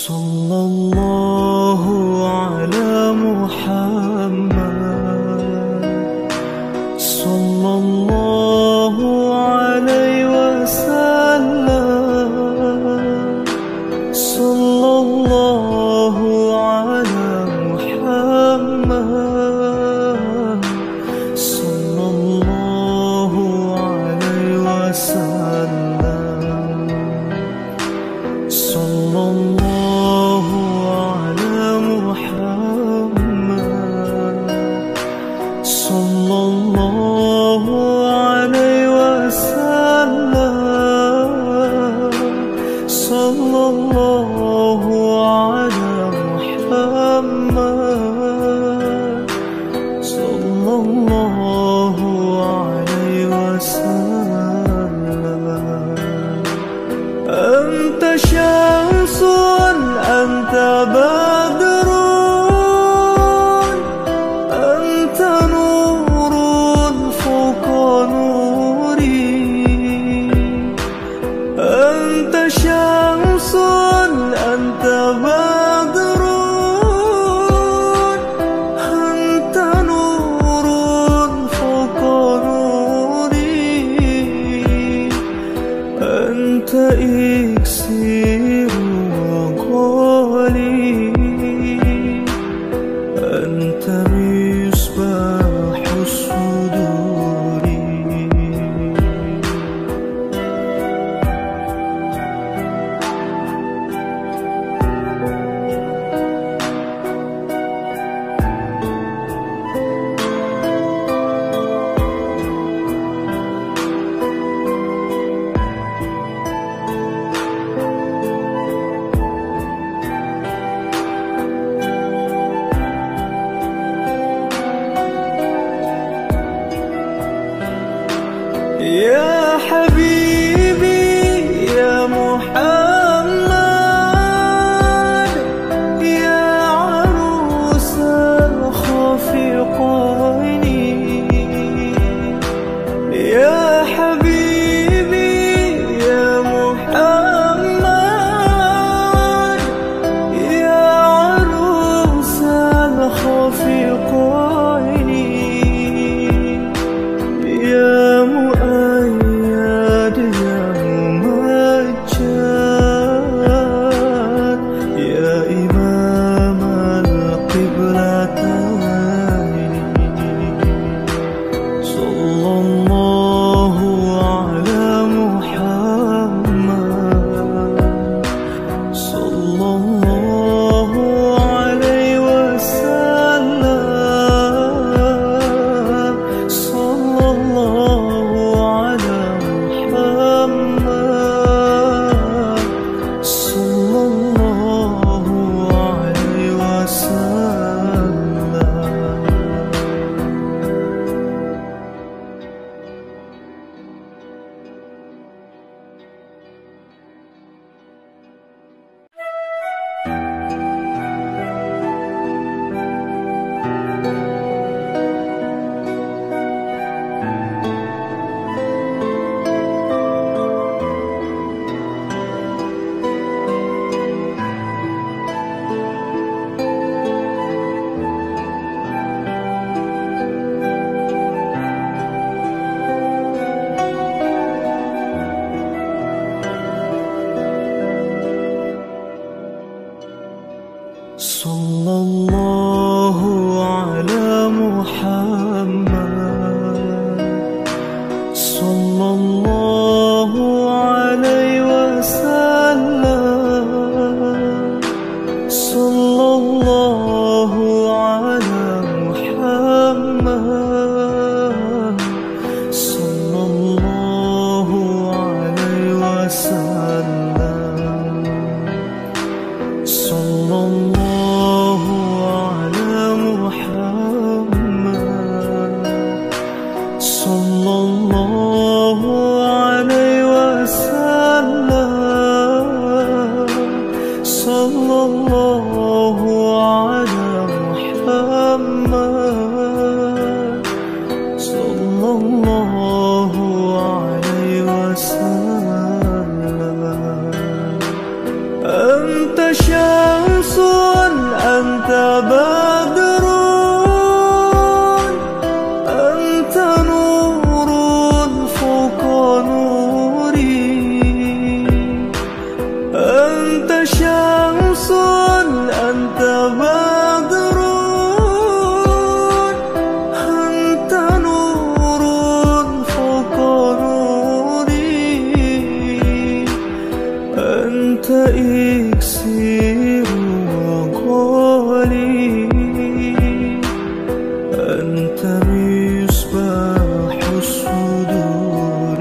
صلى الله على محمد، صلى الله عليه وسلم، صلى الله على محمد، صلى الله عليه وسلم، صلى الله على محمد، صلى الله عليه وسلم، صلى الله على محمد، صلى الله عليه وسلم. أنت شمس أنت بدر أنت نور فوق نوري، أنت شمس أنت بدر أنت نور فوق نوري، أنت إكسير وقولي، أنت مصباح الصدور. يا حبيبي يا محمد، يا عروس الخفقين، يا حبيبي يا محمد، يا عروس الخفقين، يا مؤيد يا ممجد شمس أنت بدر أنت نور فوق نوري أنت إكسير وقولي أنت مصباح الصدور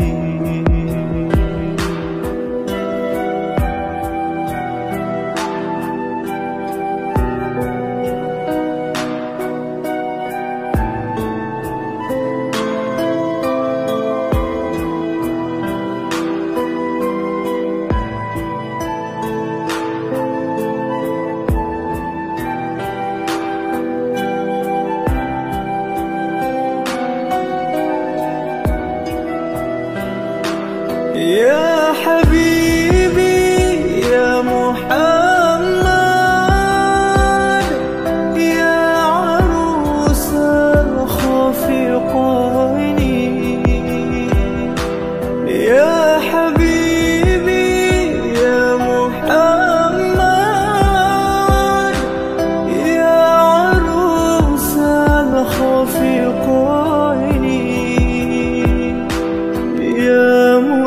يا حبيبي يا محمد يا عروس الخفقين يا حبيبي يا محمد يا عروس الخفقين يا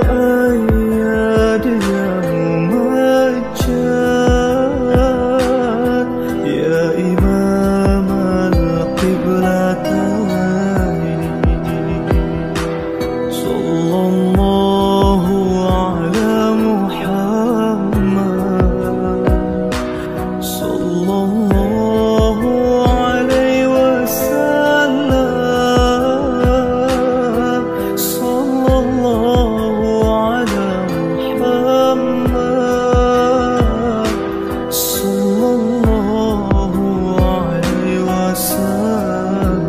مؤيد يا ممجد يا إمام القبلتين صلى الله على محمد صلى الله عليه وسلم صلى الله على محمد صلى الله عليه وسلم.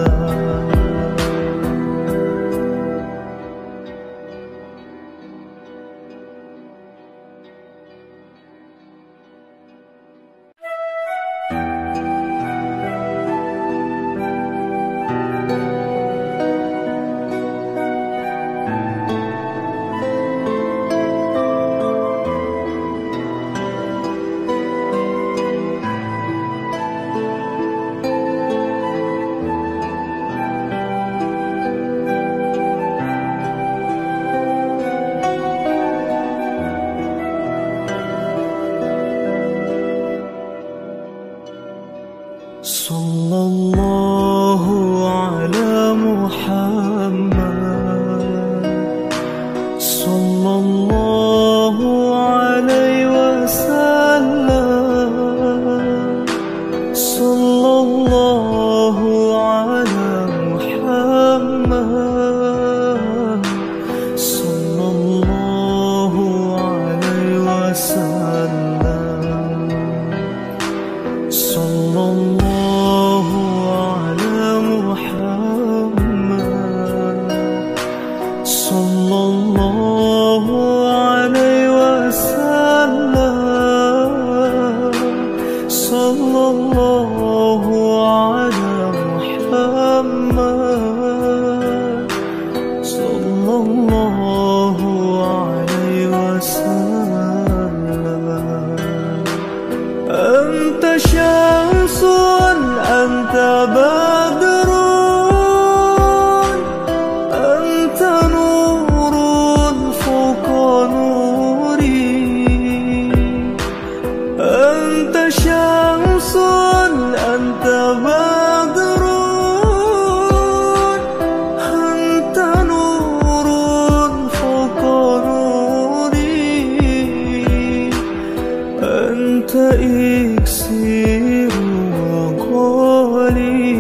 صلى الله على محمد صلى الله عليه وسلم صلى الله على محمد صلى الله عليه وسلم صلى الله على محمد صلى الله عليه وسلم صلى الله على محمد صلى الله عليه وسلم. أنت شمس أنت بدر أنت نور فوق نوري أنت شمس أنت بدر أنت نور فوق نوري أنت إكسير وقولي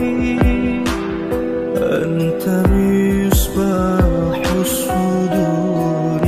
أنت مصباح الصدور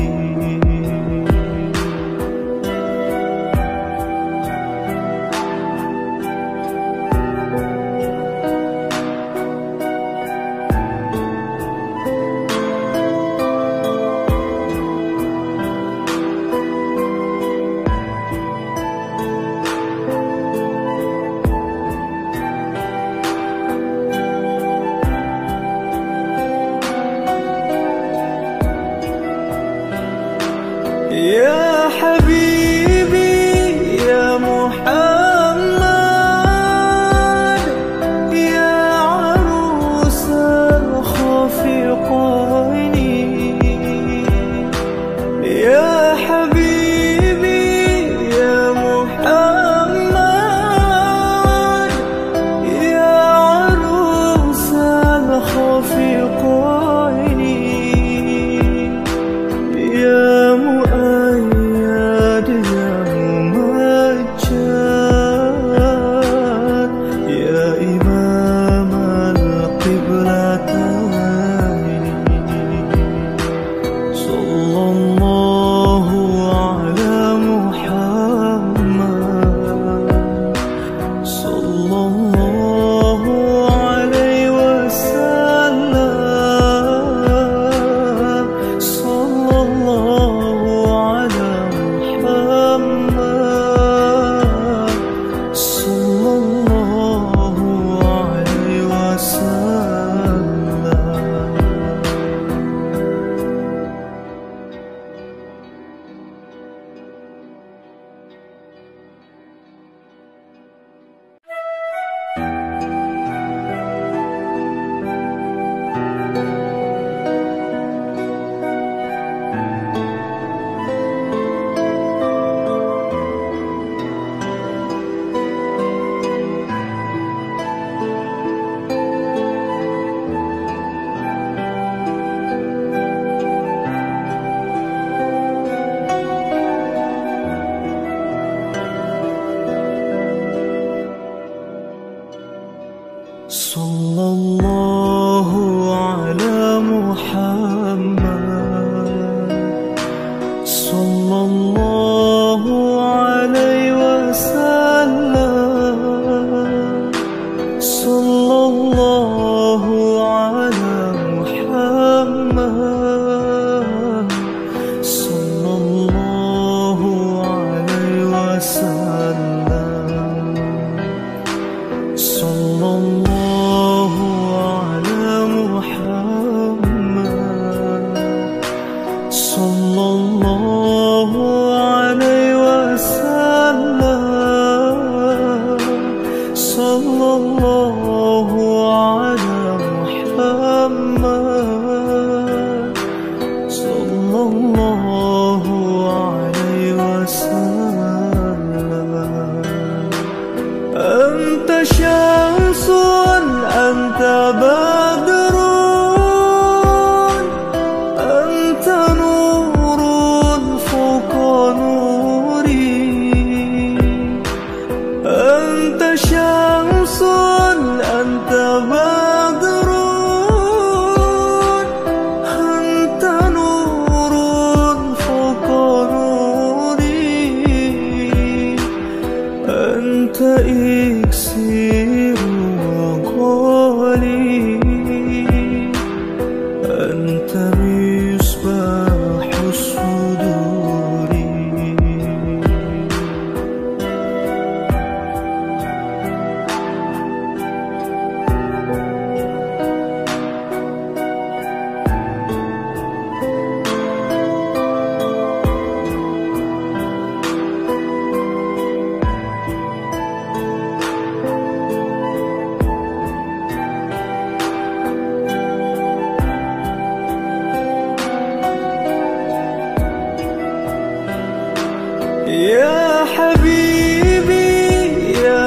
يا حبيبي يا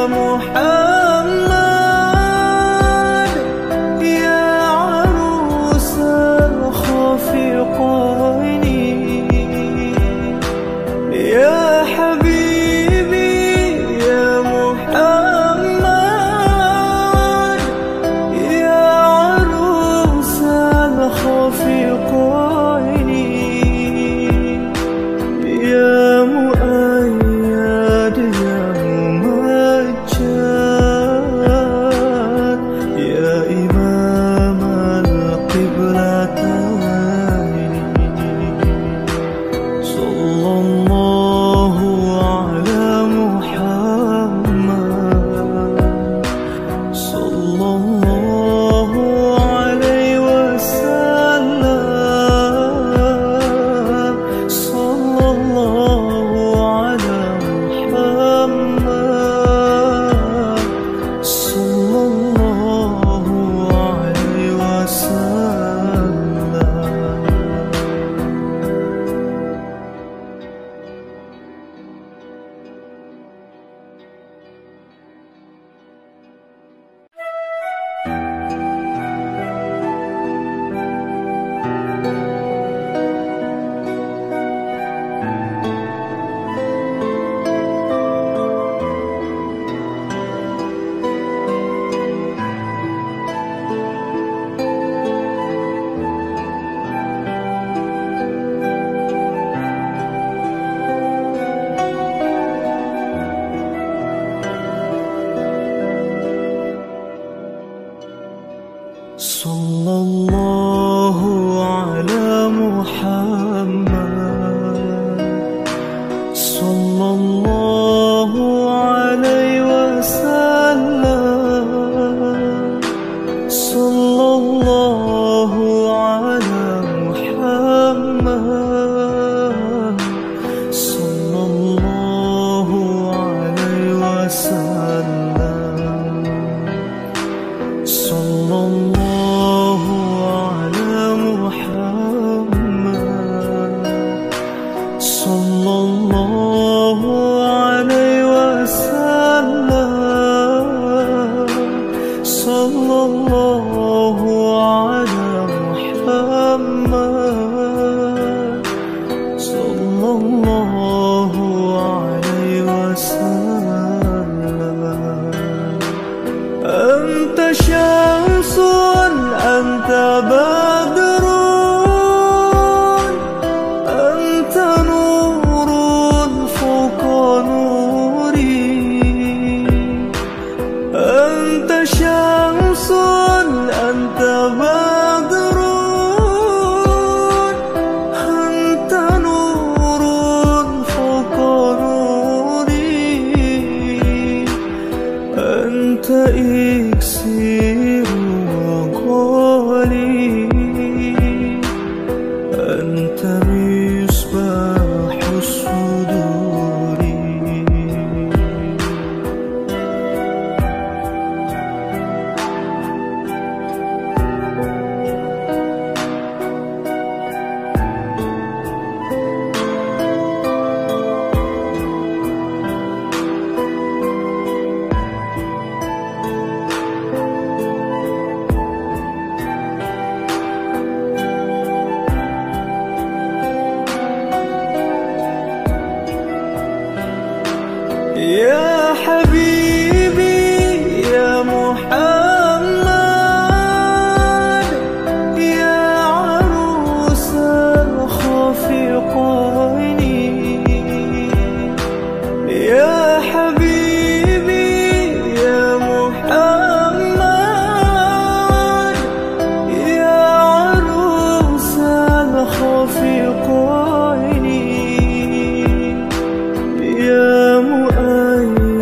محمد، يا عروس الخفقين. يا حبيبي يا محمد، يا عروس الخفقين. يا مؤيد يا ممجد، يا إمام القبلتين. صلى الله على محمد، صلى الله عليه وسلم. صلى الله على محمد، صلى الله عليه وسلم. صلى الله على محمد، صلى الله عليه وسلم. صلى الله على محمد، صلى الله عليه وسلم. صلى الله على محمد، صلى الله عليه وسلم. صلى الله على محمد، صلى الله عليه وسلم. أنت شمس أنت بدر، أنت نور فوق نوري. أنت شمس أنت بدر، أنت نور فوق نوري. أنت إكسير وقولي، أنت مصباح الصدور. يا حبيبي يا محمد، يا عروس الخفقين. يا حبيبي يا محمد، يا عروس الخفقين. يا مؤيد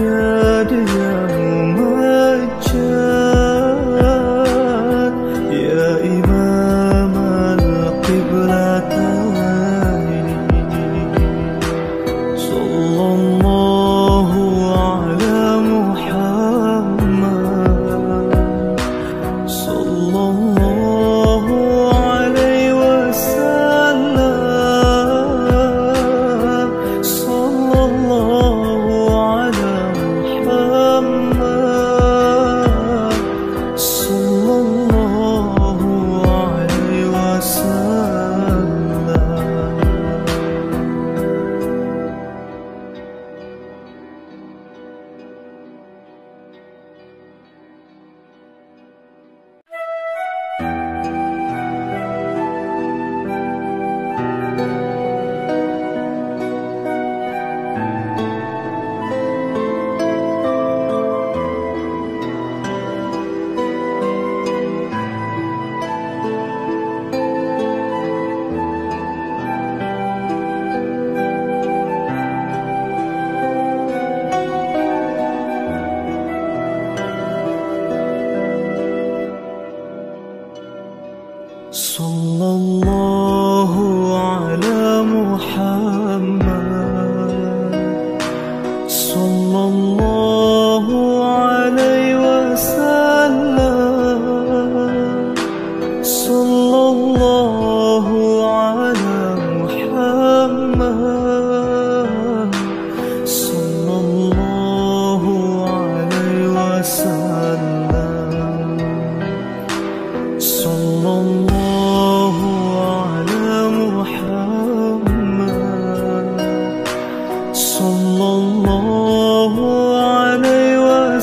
صلى الله عليه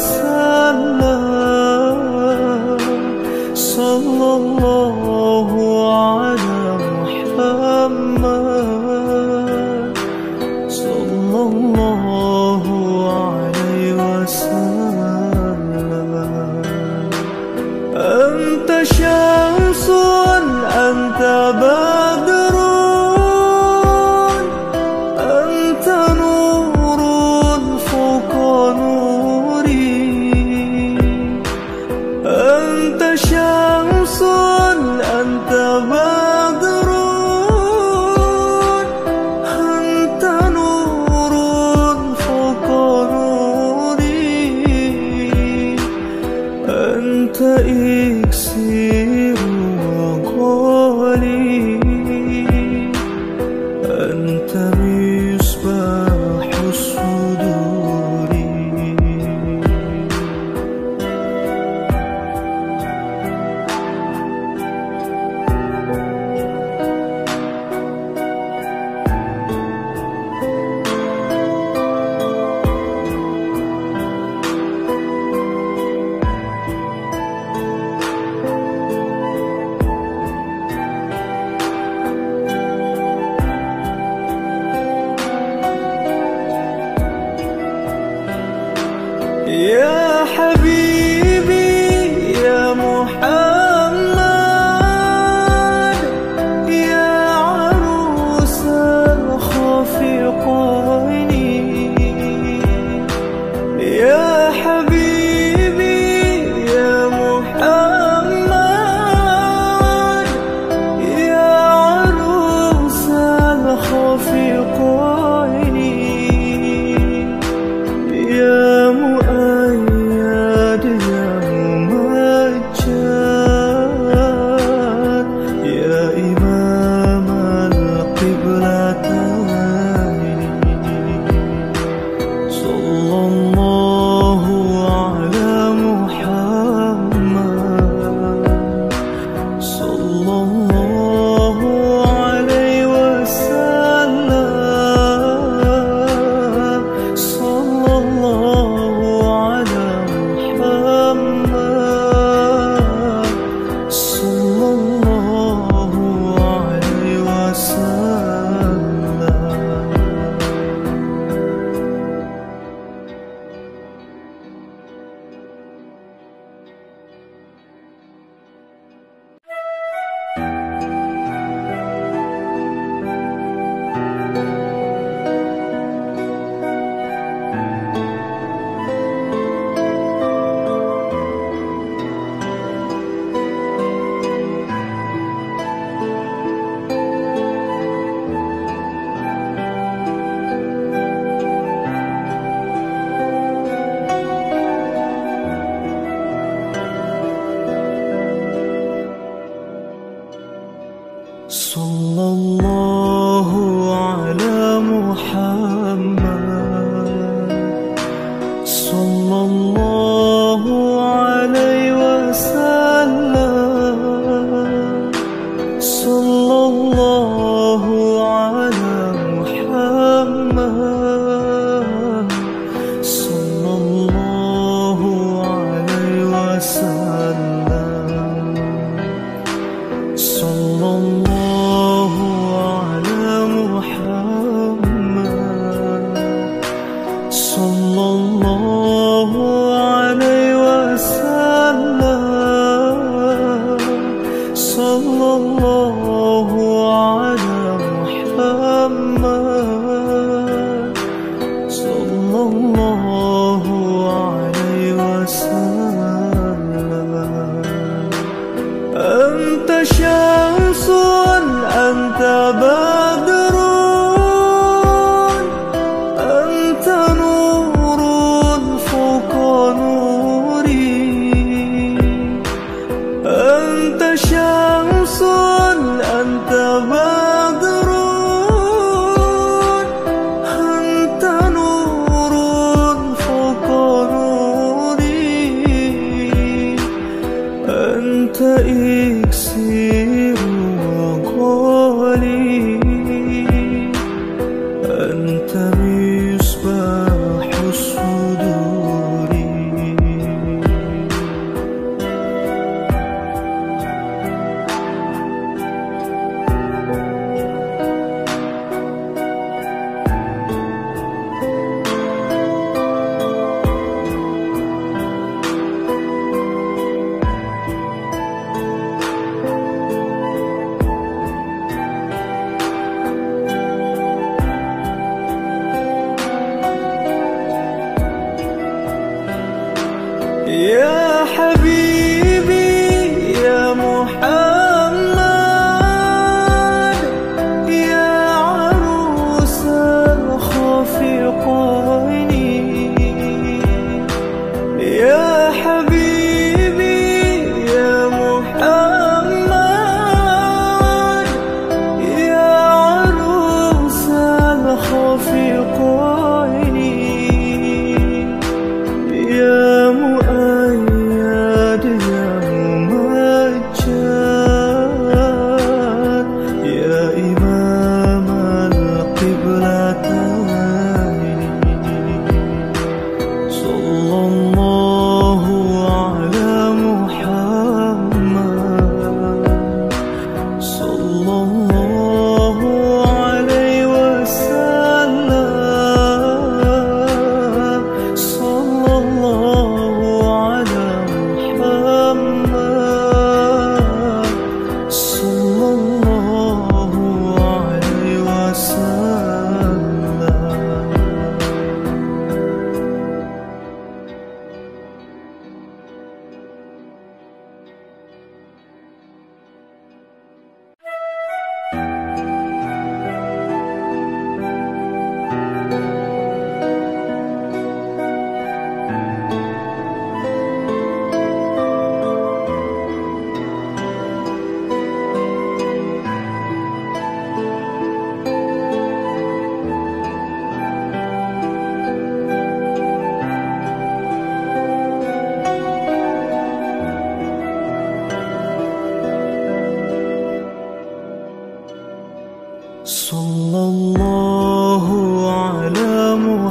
وسلم، صلى الله على محمد، صلى الله عليه وسلم. أنت شمس أنت بدر، أنت نور فوق نوري، أنت شمس أنت بدر، أنت نور فوق نوري، أنت إكسير وقولي، أنت مصباح الصدور. يا حبيبي يا محمد، يا عروس الخفيقين، يا حبيبي يا محمد، يا عروس الخفيقين، يا مؤيد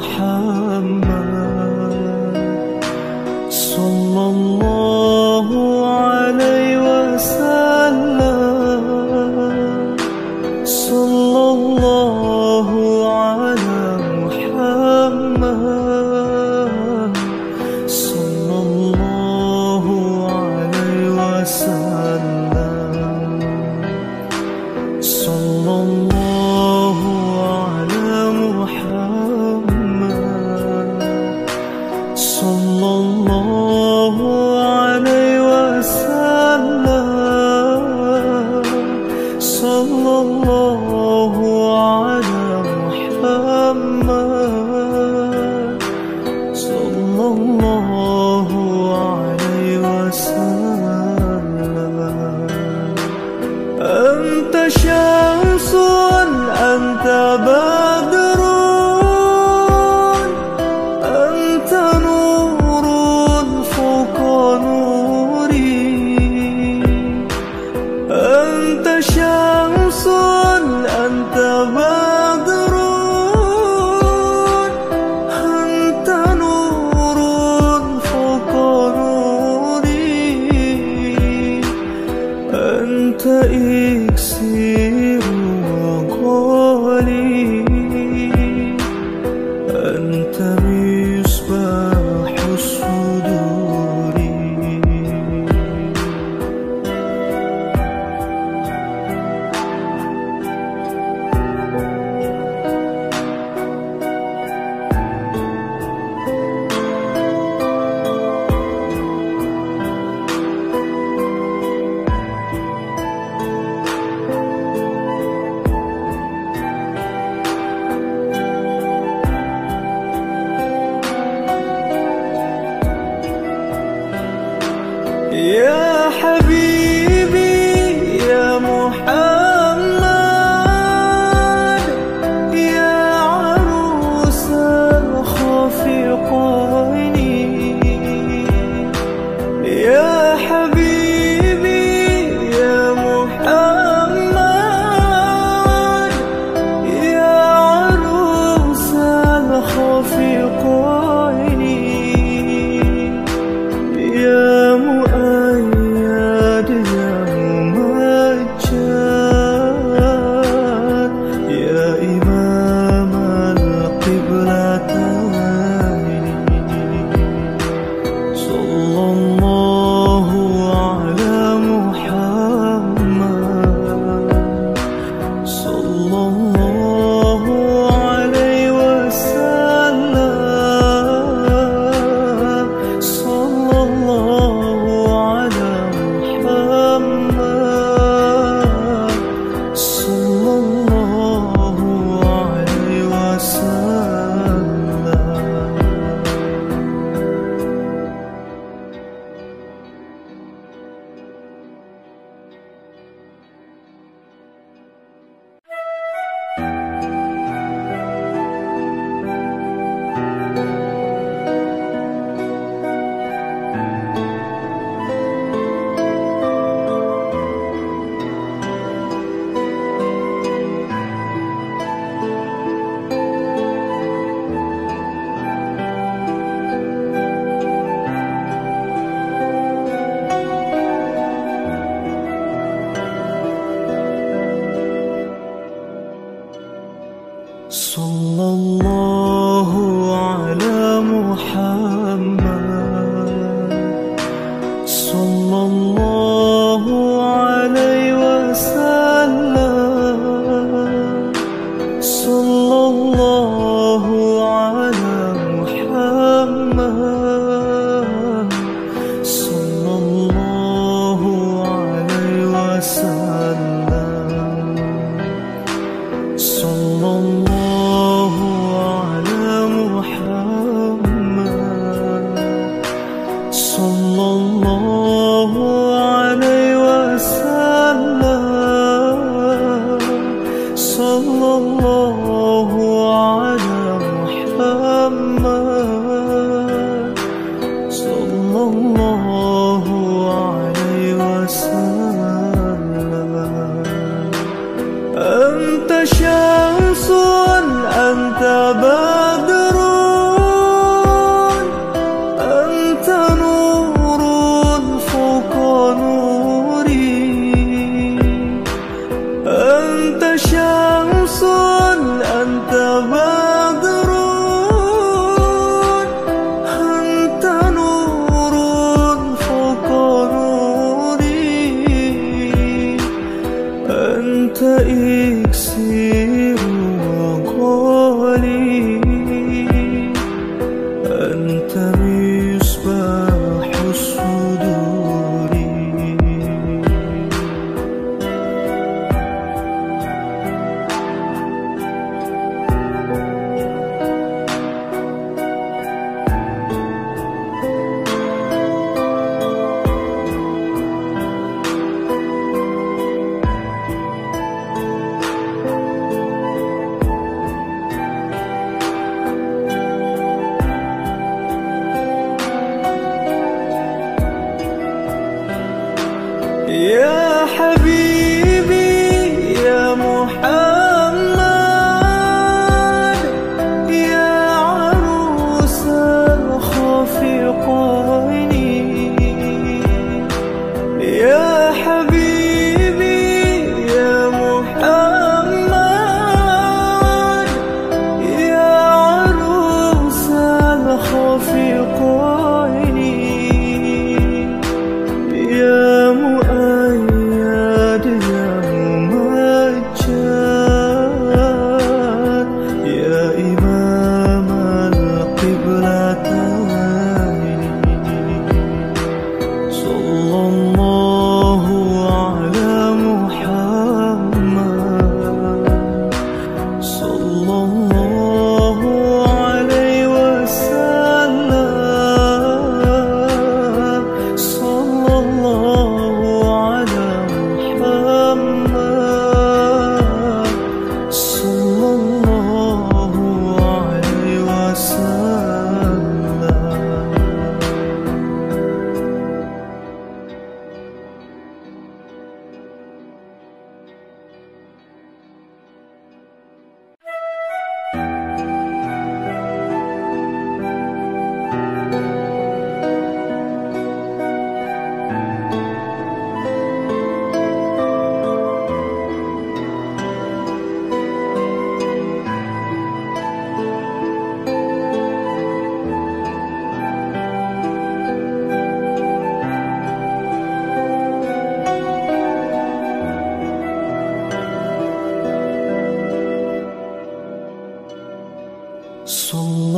محمد صلى الله عليه وسلم صلى الله على محمد صلى الله عليه وسلم صلى الله على محمد صلى الله عليه وسلم صلى الله على محمد صلى الله عليه وسلم. أنت شمس أنت بدر أنت نور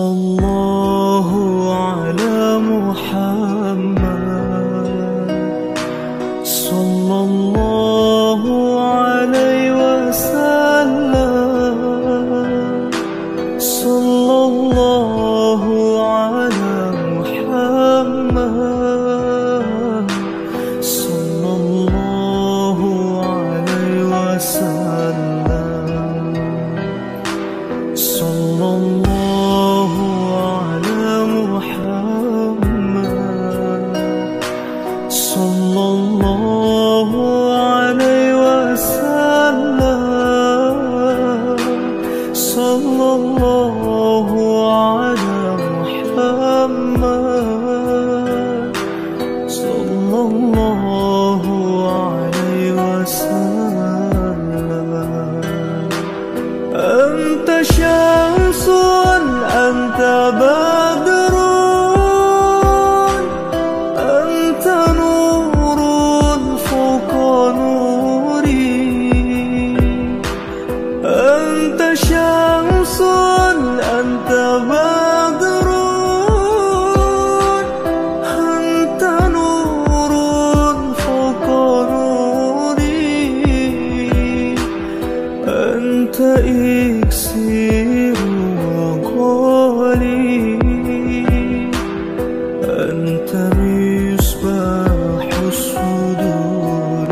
الله على محمد صلى الله عليه وسلم صلى الله على محمد صلى الله عليه وسلم صلى الله على محمد صلى الله عليه وسلم صلى الله على محمد صلى الله عليه وسلم أنت شمس أنت بدر أنت نور فوق نوري أنت شمس أنت بدر أنت نور فوق نوري أنت إكسير وقولي أنت مصباح الصدور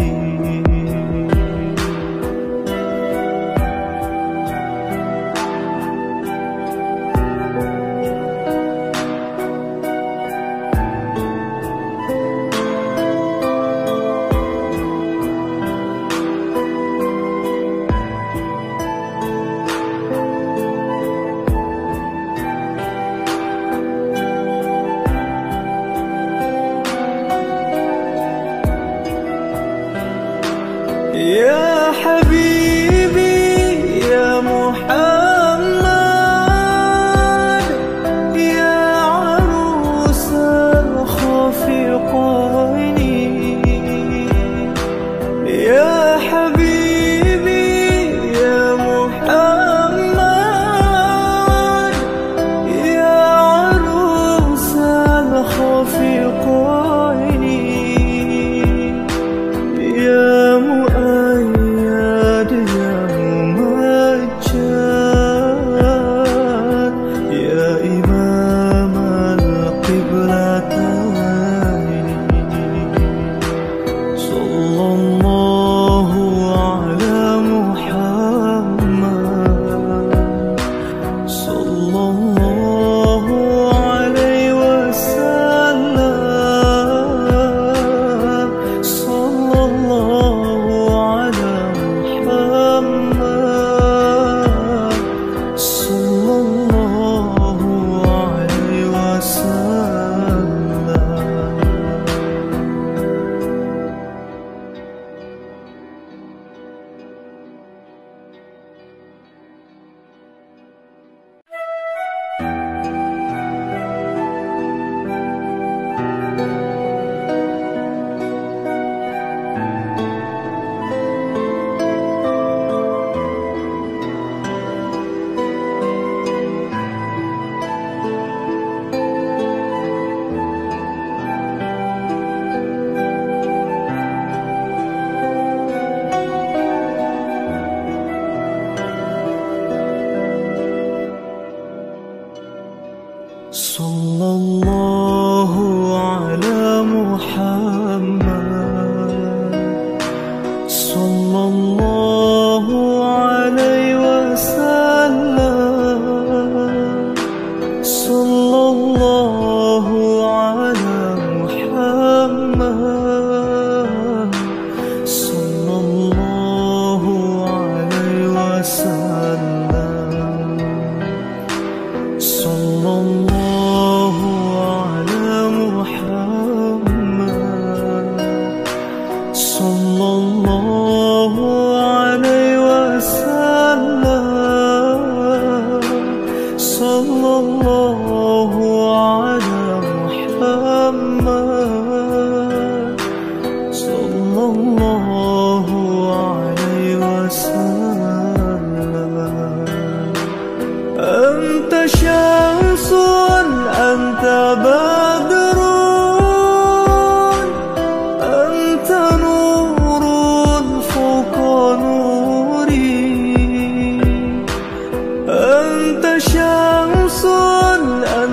يا حبيبي يا محمد يا عروس الخفقين يا حبيبي يا محمد يا عروس الخفقين يا مؤيد يا ممجد يا إمام القبلتين صلى الله على محمد صلى الله عليه وسلم صلى الله على محمد صلى الله عليه وسلم صلى الله على محمد صلى الله عليه وسلم صلى الله على محمد صلى الله عليه وسلم صلى الله على محمد صلى الله عليه وسلم صلى الله على محمد صلى الله عليه وسلم أنت شمس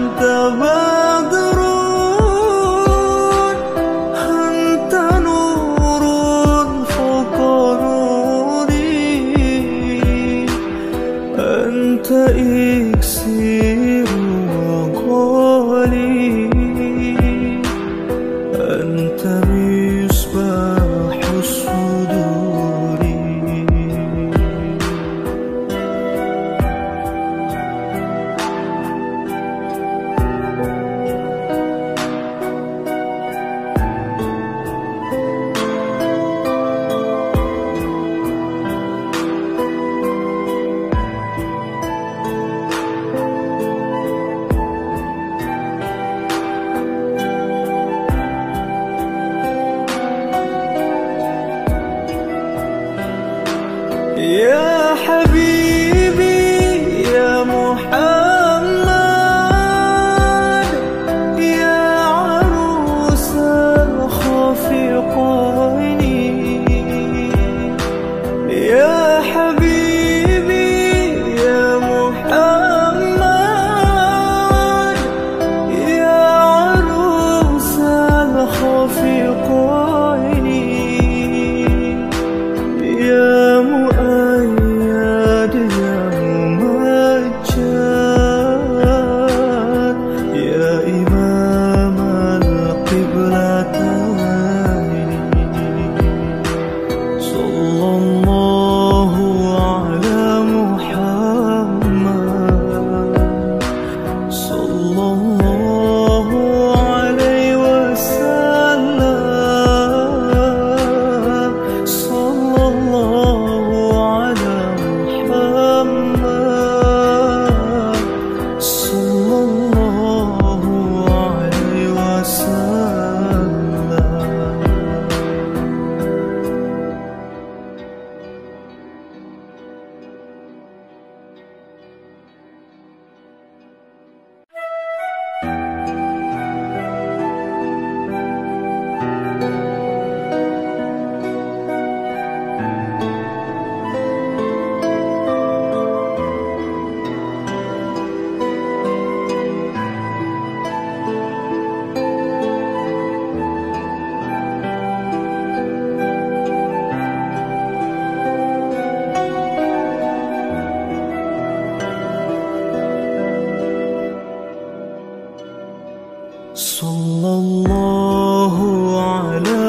أنت بدر، أنت نور فوق نوري، أنت إكسير وقولي، أنت مصباح الصدور. يا حبيبي يا محمد، يا عروس الخفقين، يا حبيبي يا محمد، يا عروس الخفقين، يا مؤيد يا ممجد، يا إمام القبلتين. صلى الله على محمد، صلى الله عليه وسلم، صلى الله على محمد، صلى الله عليه وسلم. صلى الله على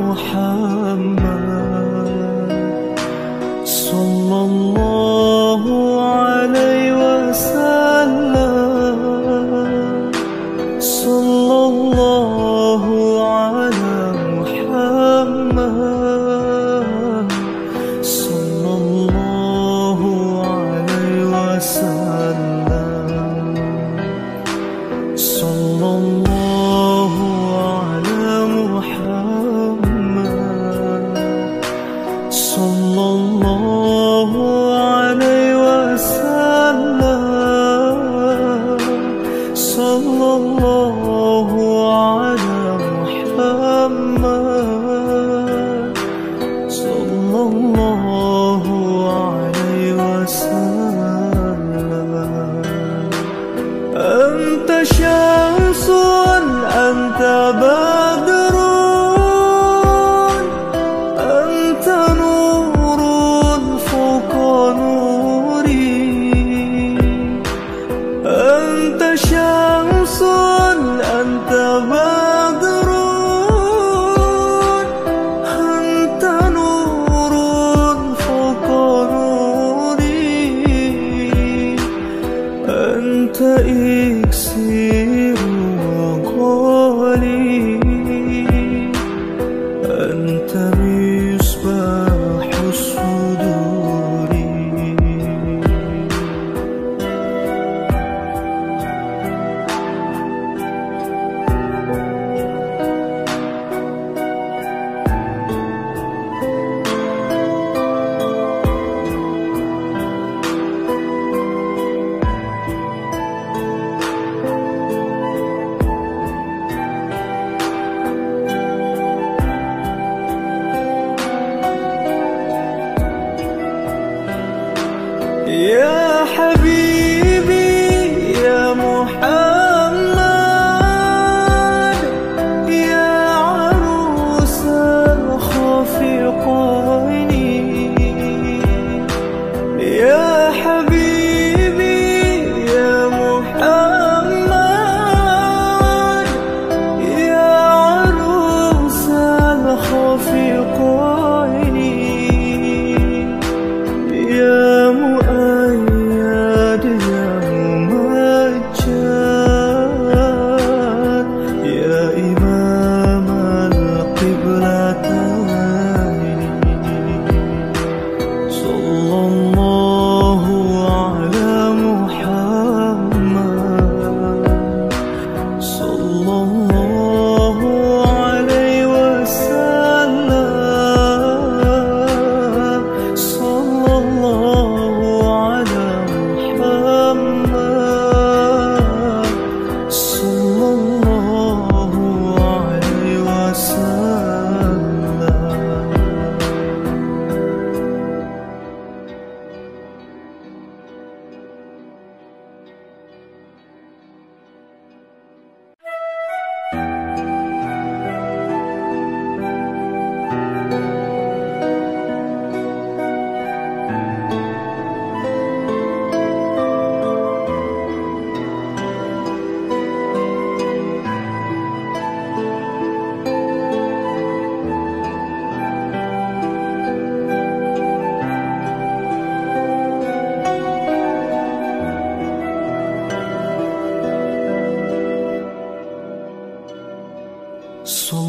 محمد، صلى الله عليه وسلم، صلى الله على محمد، صلى الله عليه وسلم، صلى الله على محمد، صلى الله عليه وسلم، صلى الله على محمد، صلى الله عليه وسلم. أنت شمس أنت بدر، أنت نور فوق نوري، أنت شمس أنت بدر، أنت نور فوق نوري، أنت إكسير وقولي، أنت مصباح الصدور.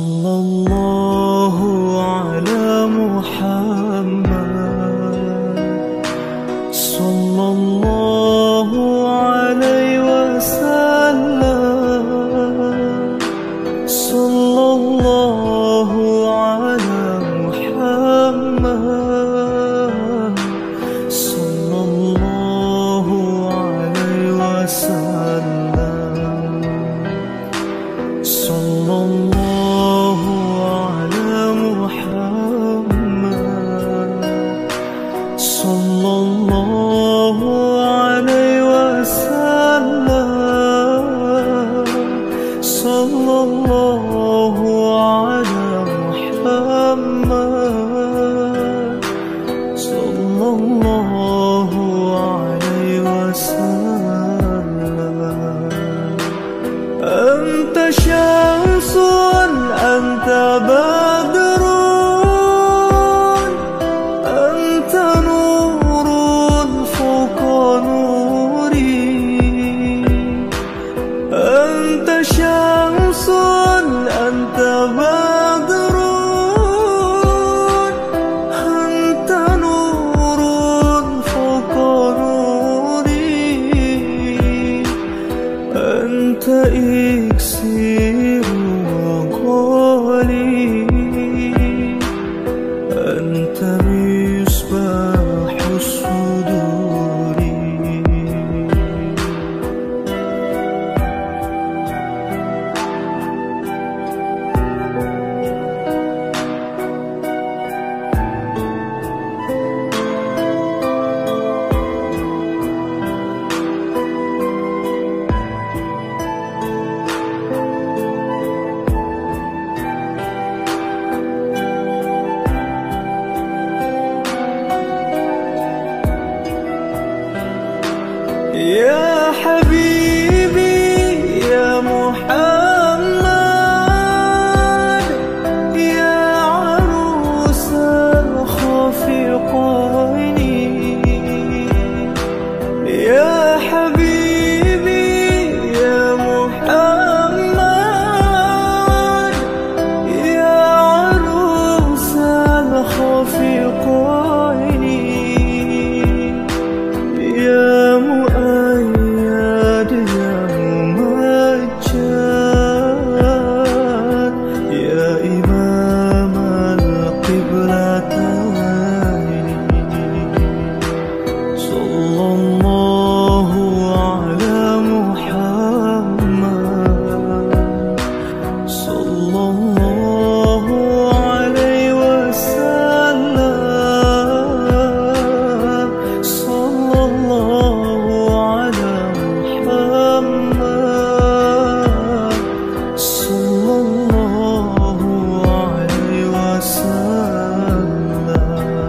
صلى الله على محمد صلى الله عليه وسلم صلى الله على محمد صلى الله عليه وسلم صلى الله على محمد صلى الله عليه وسلم صلى الله على محمد صلى الله عليه وسلم أنت شمس أنت بدر أنت نور فوق نوري أنت شمس أنت بدر أنت نور فوق نوري أنت إكسير وقولي أنت مصباح الصدور يا حبيبي يا محمد يا عروس الخفقين يا حبيبي يا محمد يا عروس الخفقين يا مؤيد يا ممجد يا إمام القبلتين صلى الله على محمد صلى الله عليه وسلم صلى الله على محمد صلى الله عليه وسلم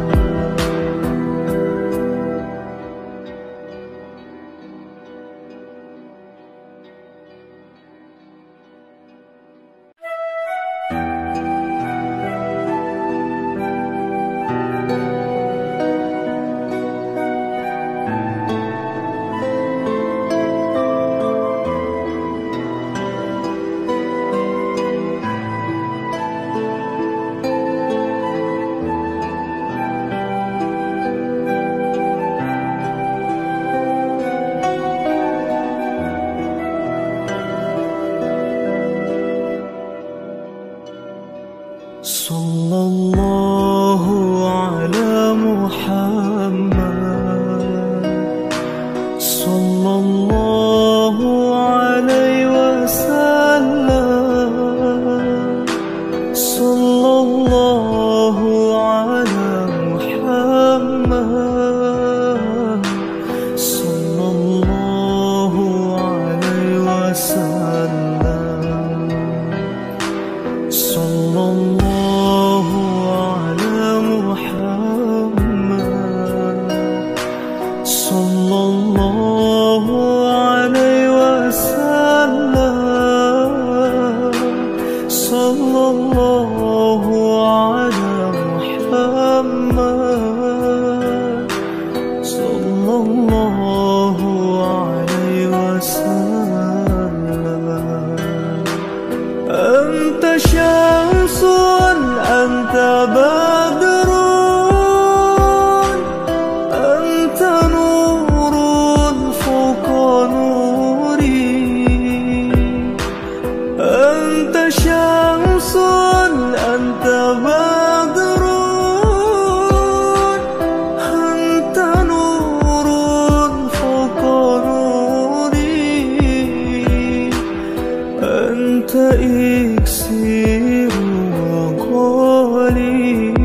صلى الله على محمد صلى الله عليه وسلم صلى الله على محمد صلى الله عليه وسلم صلى الله على محمد صلى الله عليه وسلم صلى الله على محمد صلى الله عليه وسلم أنت شاهد إكسير وقالي،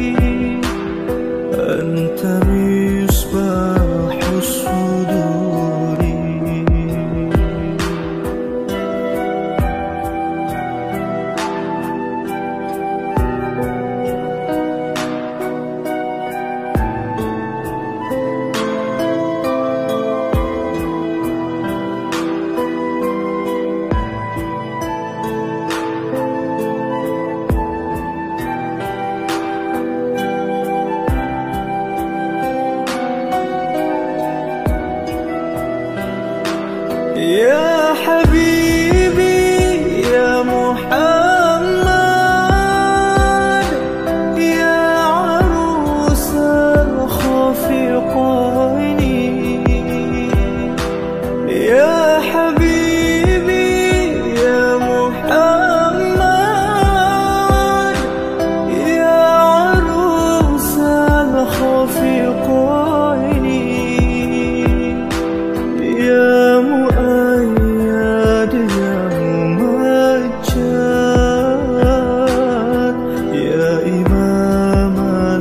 أنت مصباح الصدور. يا حبيبي يا محمد، يا عروس الخفقين. يا حبيبي يا محمد، يا عروس الخفقين. يا مؤيد يا ممجد، يا إمام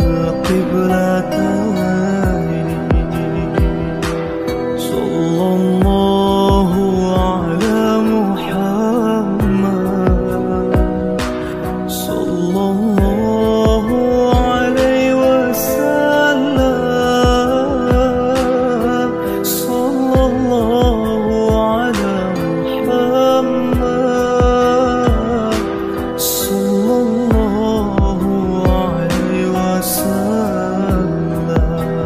القبلتين. صلى الله على محمد، صلى الله عليه وسلم. صلى الله على محمد، صلى الله عليه وسلم.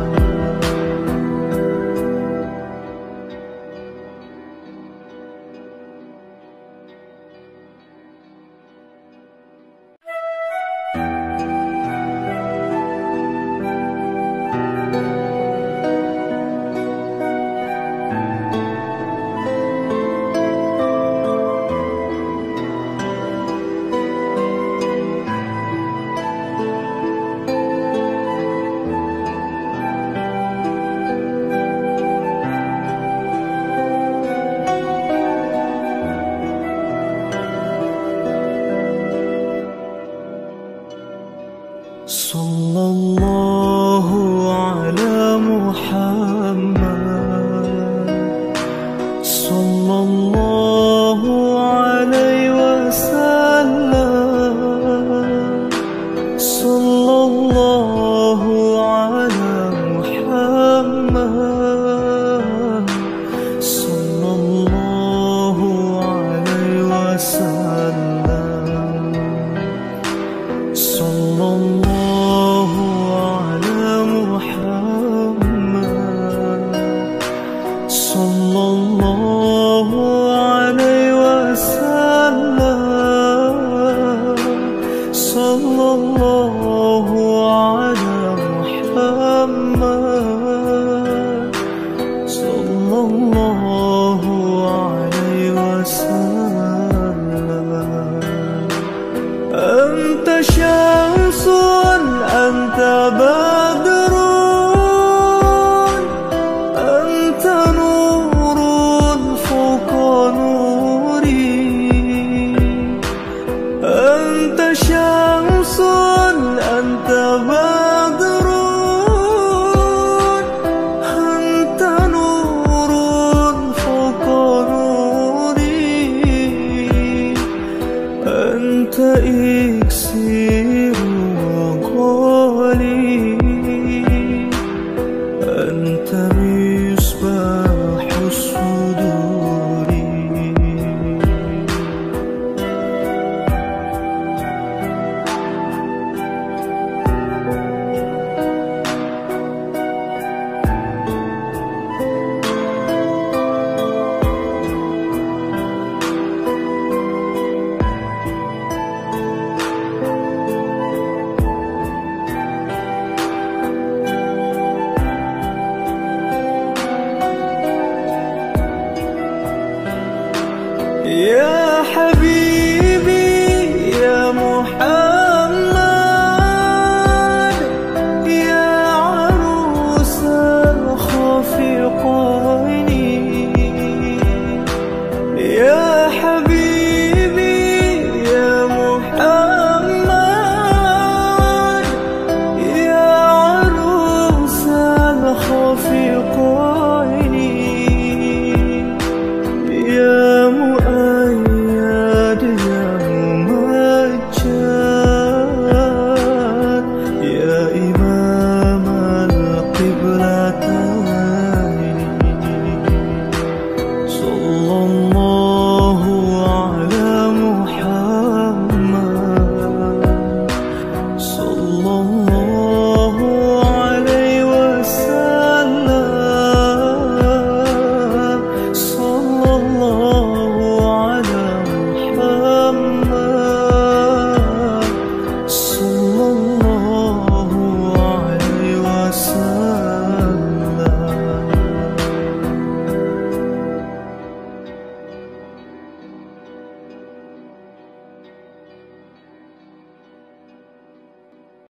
صلى الله على محمد، صلى الله عليه وسلم. صلى الله على محمد، صلى الله عليه وسلم. صلى الله على محمد، صلى الله عليه وسلم. صلى الله على محمد، صلى الله عليه وسلم. أنت شمس أنت بدر، أنت نور فوق نوري. أنت شمس أنت بدر، أنت نور فوق نوري. أنت إكسير وقالي، أنت مصباح الصدور. يا حبيبي يا محمد، يا عروس الخفقين. يا حبيبي